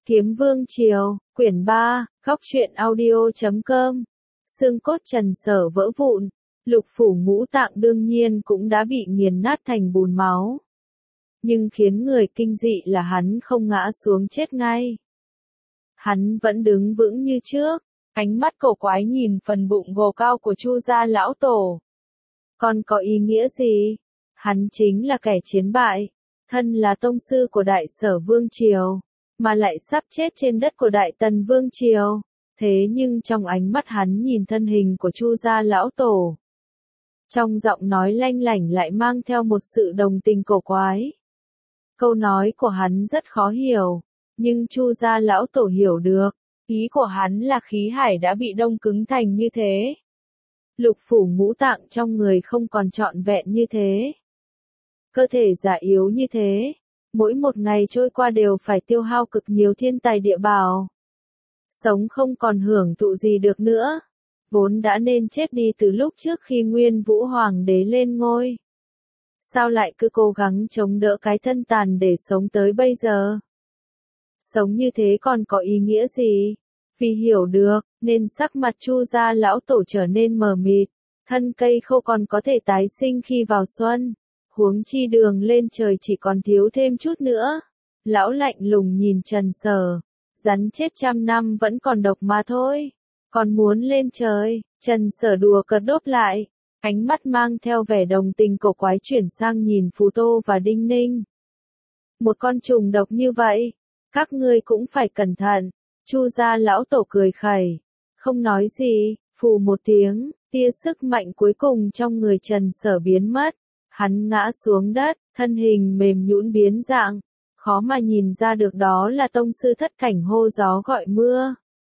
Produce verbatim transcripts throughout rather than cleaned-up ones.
Kiếm Vương Triều, quyển ba, góc truyện audio chấm com. Xương cốt Trần Sở vỡ vụn, lục phủ ngũ tạng đương nhiên cũng đã bị nghiền nát thành bùn máu. Nhưng khiến người kinh dị là hắn không ngã xuống chết ngay. Hắn vẫn đứng vững như trước, ánh mắt cổ quái nhìn phần bụng gồ cao của Chu gia lão tổ. Còn có ý nghĩa gì? Hắn chính là kẻ chiến bại, thân là tông sư của Đại Sở Vương Triều, mà lại sắp chết trên đất của Đại Tần Vương Triều. Thế nhưng trong ánh mắt hắn nhìn thân hình của Chu gia lão tổ. Trong giọng nói lanh lảnh lại mang theo một sự đồng tình cổ quái. Câu nói của hắn rất khó hiểu, nhưng Chu gia lão tổ hiểu được. Ý của hắn là khí hải đã bị đông cứng thành như thế. Lục phủ ngũ tạng trong người không còn trọn vẹn như thế. Cơ thể già yếu như thế. Mỗi một ngày trôi qua đều phải tiêu hao cực nhiều thiên tài địa bảo. Sống không còn hưởng thụ gì được nữa. Vốn đã nên chết đi từ lúc trước khi Nguyên Vũ Hoàng đế lên ngôi. Sao lại cứ cố gắng chống đỡ cái thân tàn để sống tới bây giờ? Sống như thế còn có ý nghĩa gì? Vì hiểu được, nên sắc mặt Chu gia lão tổ trở nên mờ mịt. Thân cây khô còn có thể tái sinh khi vào xuân. Huống chi đường lên trời chỉ còn thiếu thêm chút nữa. Lão lạnh lùng nhìn Trần Sở. Rắn chết trăm năm vẫn còn độc mà thôi. Còn muốn lên trời, Trần Sở đùa cợt đốt lại. Ánh mắt mang theo vẻ đồng tình cổ quái chuyển sang nhìn Phù Tô và Đinh Ninh. Một con trùng độc như vậy, các ngươi cũng phải cẩn thận. Chu gia lão tổ cười khẩy, không nói gì, phù một tiếng, tia sức mạnh cuối cùng trong người Trần Sở biến mất. Hắn ngã xuống đất, thân hình mềm nhũn biến dạng, khó mà nhìn ra được đó là tông sư thất cảnh hô gió gọi mưa.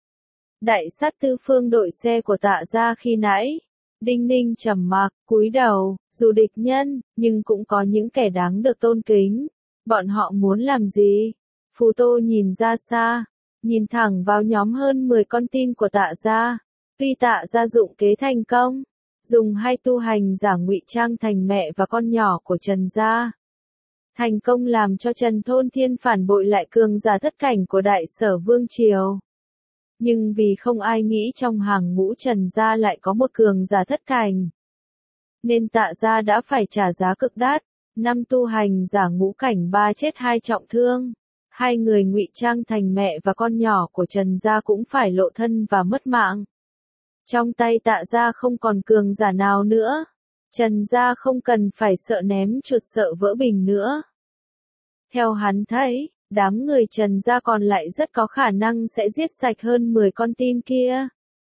Đại sát tư phương đội xe của Tạ gia khi nãy. Đinh Ninh trầm mặc, cúi đầu, dù địch nhân, nhưng cũng có những kẻ đáng được tôn kính. Bọn họ muốn làm gì? Phù Tô nhìn ra xa, nhìn thẳng vào nhóm hơn mười con tin của Tạ gia. Tuy Tạ gia dụng kế thành công, dùng hai tu hành giả ngụy trang thành mẹ và con nhỏ của Trần gia. Thành công làm cho Trần Thôn Thiên phản bội lại cường giả thất cảnh của Đại Sở Vương Triều. Nhưng vì không ai nghĩ trong hàng ngũ Trần gia lại có một cường giả thất cảnh. Nên Tạ gia đã phải trả giá cực đắt. Năm tu hành giả ngũ cảnh ba chết hai trọng thương. Hai người ngụy trang thành mẹ và con nhỏ của Trần gia cũng phải lộ thân và mất mạng. Trong tay Tạ gia không còn cường giả nào nữa. Trần gia không cần phải sợ ném chuột sợ vỡ bình nữa. Theo hắn thấy, đám người Trần gia còn lại rất có khả năng sẽ giết sạch hơn mười con tin kia.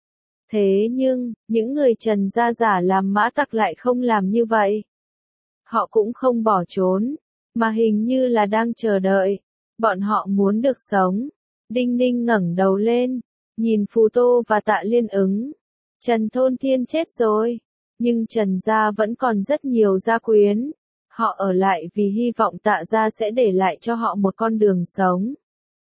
Thế nhưng, những người Trần gia giả làm mã tặc lại không làm như vậy. Họ cũng không bỏ trốn, mà hình như là đang chờ đợi. Bọn họ muốn được sống. Đinh Ninh ngẩng đầu lên, nhìn Phù Tô và Tạ Liên ứng. Trần Thôn Thiên chết rồi, nhưng Trần gia vẫn còn rất nhiều gia quyến. Họ ở lại vì hy vọng Tạ gia sẽ để lại cho họ một con đường sống.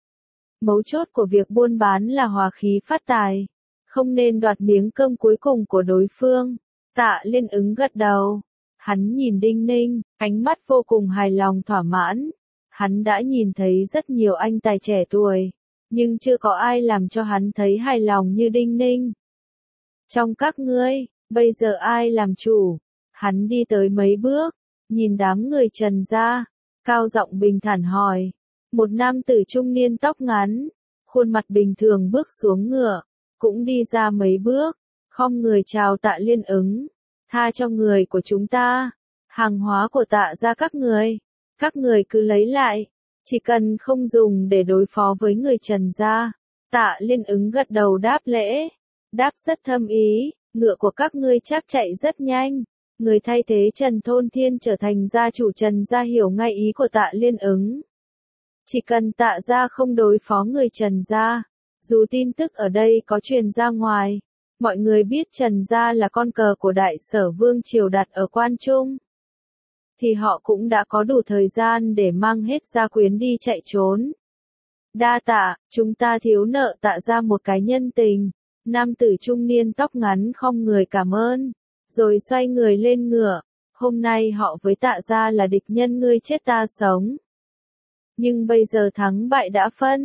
Mấu chốt của việc buôn bán là hòa khí phát tài, không nên đoạt miếng cơm cuối cùng của đối phương. Tạ Liên ứng gật đầu, hắn nhìn Đinh Ninh, ánh mắt vô cùng hài lòng thỏa mãn. Hắn đã nhìn thấy rất nhiều anh tài trẻ tuổi, nhưng chưa có ai làm cho hắn thấy hài lòng như Đinh Ninh. Trong các ngươi, bây giờ ai làm chủ? Hắn đi tới mấy bước, nhìn đám người Trần gia, cao giọng bình thản hỏi. Một nam tử trung niên tóc ngắn, khuôn mặt bình thường bước xuống ngựa, cũng đi ra mấy bước, khom người chào Tạ Liên ứng. Tha cho người của chúng ta, hàng hóa của Tạ gia các người, các người cứ lấy lại, chỉ cần không dùng để đối phó với người Trần gia. Tạ Liên ứng gật đầu đáp lễ, đáp rất thâm ý, ngựa của các ngươi chắc chạy rất nhanh. Người thay thế Trần Thôn Thiên trở thành gia chủ Trần gia hiểu ngay ý của Tạ Liên ứng. Chỉ cần Tạ gia không đối phó người Trần gia, dù tin tức ở đây có truyền ra ngoài, mọi người biết Trần gia là con cờ của Đại Sở Vương Triều đặt ở Quan Trung, thì họ cũng đã có đủ thời gian để mang hết gia quyến đi chạy trốn. Đa tạ, chúng ta thiếu nợ Tạ gia một cái nhân tình. Nam tử trung niên tóc ngắn khom người cảm ơn, rồi xoay người lên ngựa. Hôm nay họ với Tạ gia là địch nhân, ngươi chết ta sống. Nhưng bây giờ thắng bại đã phân,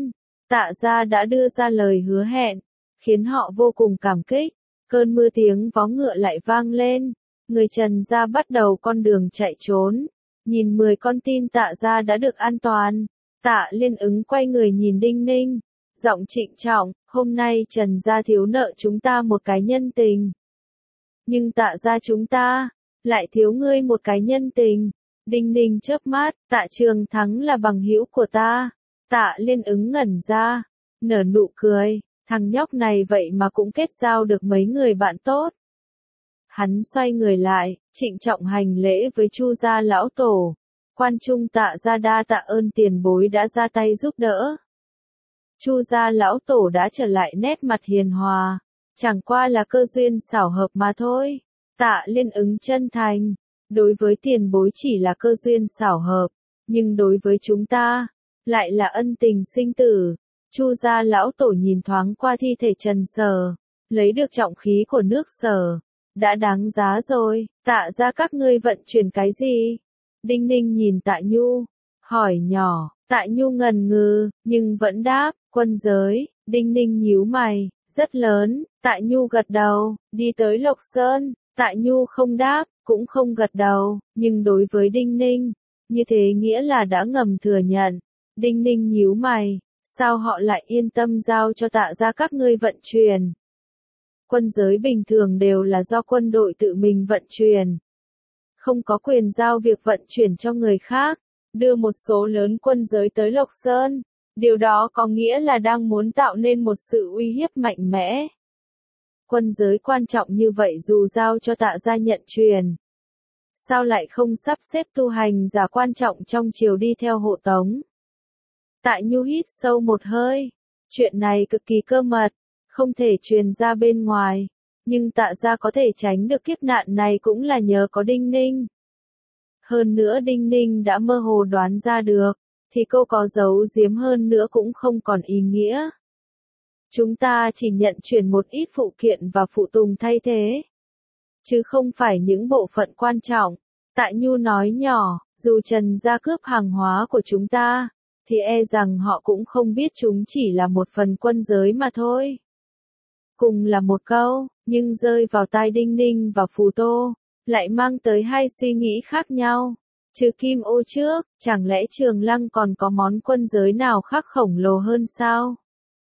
Tạ gia đã đưa ra lời hứa hẹn, khiến họ vô cùng cảm kích. Cơn mưa tiếng vó ngựa lại vang lên, người Trần gia bắt đầu con đường chạy trốn. Nhìn mười con tin Tạ gia đã được an toàn, Tạ Liên ứng quay người nhìn Đinh Ninh, giọng trịnh trọng, hôm nay Trần gia thiếu nợ chúng ta một cái nhân tình. Nhưng Tạ gia chúng ta, lại thiếu ngươi một cái nhân tình. Đinh Ninh chớp mắt, Tạ Trường Thắng là bằng hữu của ta. Tạ Liên ứng ngẩn ra, nở nụ cười, thằng nhóc này vậy mà cũng kết giao được mấy người bạn tốt. Hắn xoay người lại, trịnh trọng hành lễ với Chu gia lão tổ. Quan trung Tạ gia đa tạ ơn tiền bối đã ra tay giúp đỡ. Chu gia lão tổ đã trở lại nét mặt hiền hòa, chẳng qua là cơ duyên xảo hợp mà thôi. Tạ Liên ứng chân thành, đối với tiền bối chỉ là cơ duyên xảo hợp, nhưng đối với chúng ta, lại là ân tình sinh tử. Chu gia lão tổ nhìn thoáng qua thi thể Trần Sở, lấy được trọng khí của nước Sở, đã đáng giá rồi. Tạ gia các ngươi vận chuyển cái gì? Đinh Ninh nhìn Tạ Nhu, hỏi nhỏ. Tạ Nhu ngần ngừ, nhưng vẫn đáp, quân giới. Đinh Ninh nhíu mày, rất lớn. Tạ Nhu gật đầu, đi tới Lộc Sơn. Tạ Nhu không đáp, cũng không gật đầu, nhưng đối với Đinh Ninh, như thế nghĩa là đã ngầm thừa nhận. Đinh Ninh nhíu mày, sao họ lại yên tâm giao cho Tạ gia các ngươi vận chuyển? Quân giới bình thường đều là do quân đội tự mình vận chuyển, không có quyền giao việc vận chuyển cho người khác. Đưa một số lớn quân giới tới Lộc Sơn, điều đó có nghĩa là đang muốn tạo nên một sự uy hiếp mạnh mẽ. Quân giới quan trọng như vậy dù giao cho Tạ gia nhận truyền, sao lại không sắp xếp tu hành giả quan trọng trong triều đi theo hộ tống? Tạ Nhu hít sâu một hơi, chuyện này cực kỳ cơ mật, không thể truyền ra bên ngoài, nhưng Tạ gia có thể tránh được kiếp nạn này cũng là nhờ có Đinh Ninh. Hơn nữa Đinh Ninh đã mơ hồ đoán ra được, thì cô có giấu giếm hơn nữa cũng không còn ý nghĩa. Chúng ta chỉ nhận chuyển một ít phụ kiện và phụ tùng thay thế, chứ không phải những bộ phận quan trọng. Tạ Nhu nói nhỏ, dù Trần gia cướp hàng hóa của chúng ta, thì e rằng họ cũng không biết chúng chỉ là một phần quân giới mà thôi. Cùng là một câu, nhưng rơi vào tai Đinh Ninh và Phù Tô, lại mang tới hai suy nghĩ khác nhau. Trừ Kim Ô trước, chẳng lẽ Trường Lăng còn có món quân giới nào khác khổng lồ hơn sao?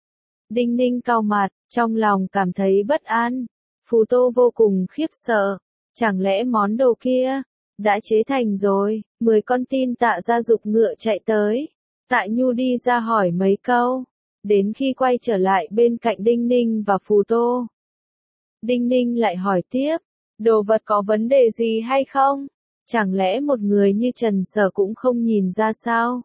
Đinh Ninh cau mặt, trong lòng cảm thấy bất an. Phù Tô vô cùng khiếp sợ, chẳng lẽ món đồ kia đã chế thành rồi? Mười con tin Tạ gia giục ngựa chạy tới. Tạ Nhu đi ra hỏi mấy câu, đến khi quay trở lại bên cạnh Đinh Ninh và Phù Tô, Đinh Ninh lại hỏi tiếp, đồ vật có vấn đề gì hay không? Chẳng lẽ một người như Trần Sở cũng không nhìn ra sao?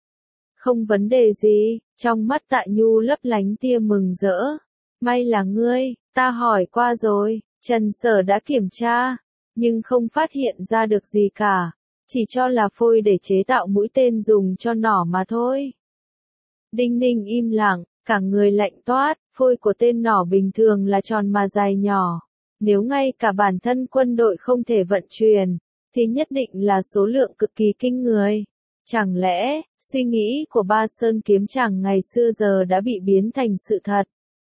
Không vấn đề gì. Trong mắt Tạ Nhu lấp lánh tia mừng rỡ. May là ngươi, ta hỏi qua rồi, Trần Sở đã kiểm tra, nhưng không phát hiện ra được gì cả, chỉ cho là phôi để chế tạo mũi tên dùng cho nỏ mà thôi. Đinh Ninh im lặng, cả người lạnh toát, phôi của tên nỏ bình thường là tròn mà dài nhỏ. Nếu ngay cả bản thân quân đội không thể vận chuyển, thì nhất định là số lượng cực kỳ kinh người. Chẳng lẽ, suy nghĩ của Ba Sơn kiếm chàng ngày xưa giờ đã bị biến thành sự thật?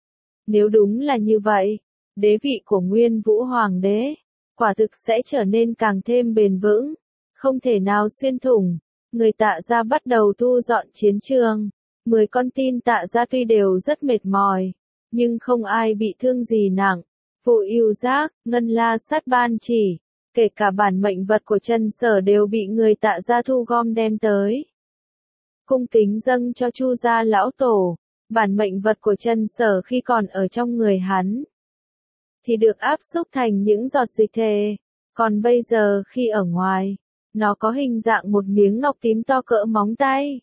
Nếu đúng là như vậy, đế vị của Nguyên Vũ Hoàng đế, quả thực sẽ trở nên càng thêm bền vững, không thể nào xuyên thủng. Người Tạ gia bắt đầu thu dọn chiến trường. Mười con tin Tạ gia tuy đều rất mệt mỏi, nhưng không ai bị thương gì nặng. Vụ yêu giác, ngân la sát ban chỉ, kể cả bản mệnh vật của Trần Sở đều bị người Tạ gia thu gom đem tới. Cung kính dâng cho Chu gia lão tổ, bản mệnh vật của Trần Sở khi còn ở trong người hắn, thì được áp xúc thành những giọt dịch thể, còn bây giờ khi ở ngoài, nó có hình dạng một miếng ngọc tím to cỡ móng tay.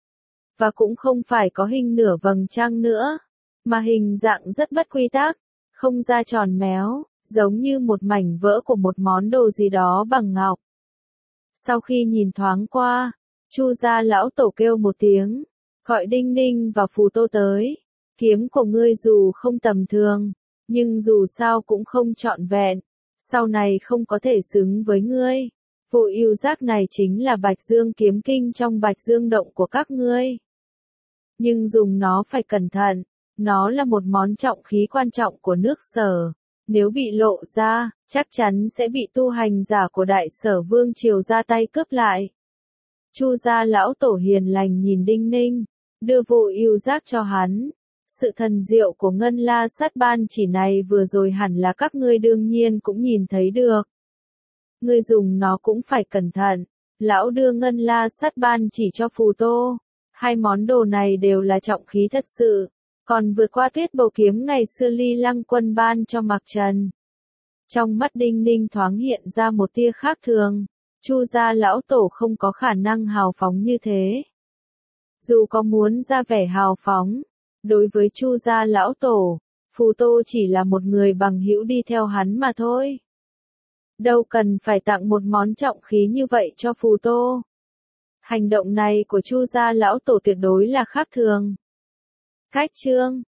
Và cũng không phải có hình nửa vầng trăng nữa, mà hình dạng rất bất quy tắc, không ra tròn méo, giống như một mảnh vỡ của một món đồ gì đó bằng ngọc. Sau khi nhìn thoáng qua, Chu gia lão tổ kêu một tiếng, gọi Đinh Ninh và Phù Tô tới. Kiếm của ngươi dù không tầm thường, nhưng dù sao cũng không trọn vẹn, sau này không có thể xứng với ngươi. Vụ yêu giác này chính là Bạch Dương kiếm kinh trong Bạch Dương động của các ngươi. nhưng dùng nó phải cẩn thận, nó là một món trọng khí quan trọng của nước Sở, nếu bị lộ ra, chắc chắn sẽ bị tu hành giả của Đại Sở Vương triều ra tay cướp lại. Chu gia lão tổ hiền lành nhìn Đinh Ninh, đưa vụ yêu giác cho hắn. Sự thần diệu của Ngân La Sát Ban chỉ này vừa rồi hẳn là các ngươi đương nhiên cũng nhìn thấy được. Ngươi dùng nó cũng phải cẩn thận. Lão đưa Ngân La Sát Ban chỉ cho Phù Tô. Hai món đồ này đều là trọng khí thật sự, còn vượt qua Tuyết Bầu Kiếm ngày xưa Ly Lăng Quân ban cho Mạc Trần. Trong mắt Đinh Ninh thoáng hiện ra một tia khác thường. Chu gia lão tổ không có khả năng hào phóng như thế. Dù có muốn ra vẻ hào phóng, đối với Chu gia lão tổ, Phù Tô chỉ là một người bằng hữu đi theo hắn mà thôi. Đâu cần phải tặng một món trọng khí như vậy cho Phù Tô. Hành động này của Chu gia lão tổ tuyệt đối là khác thường. Khách chương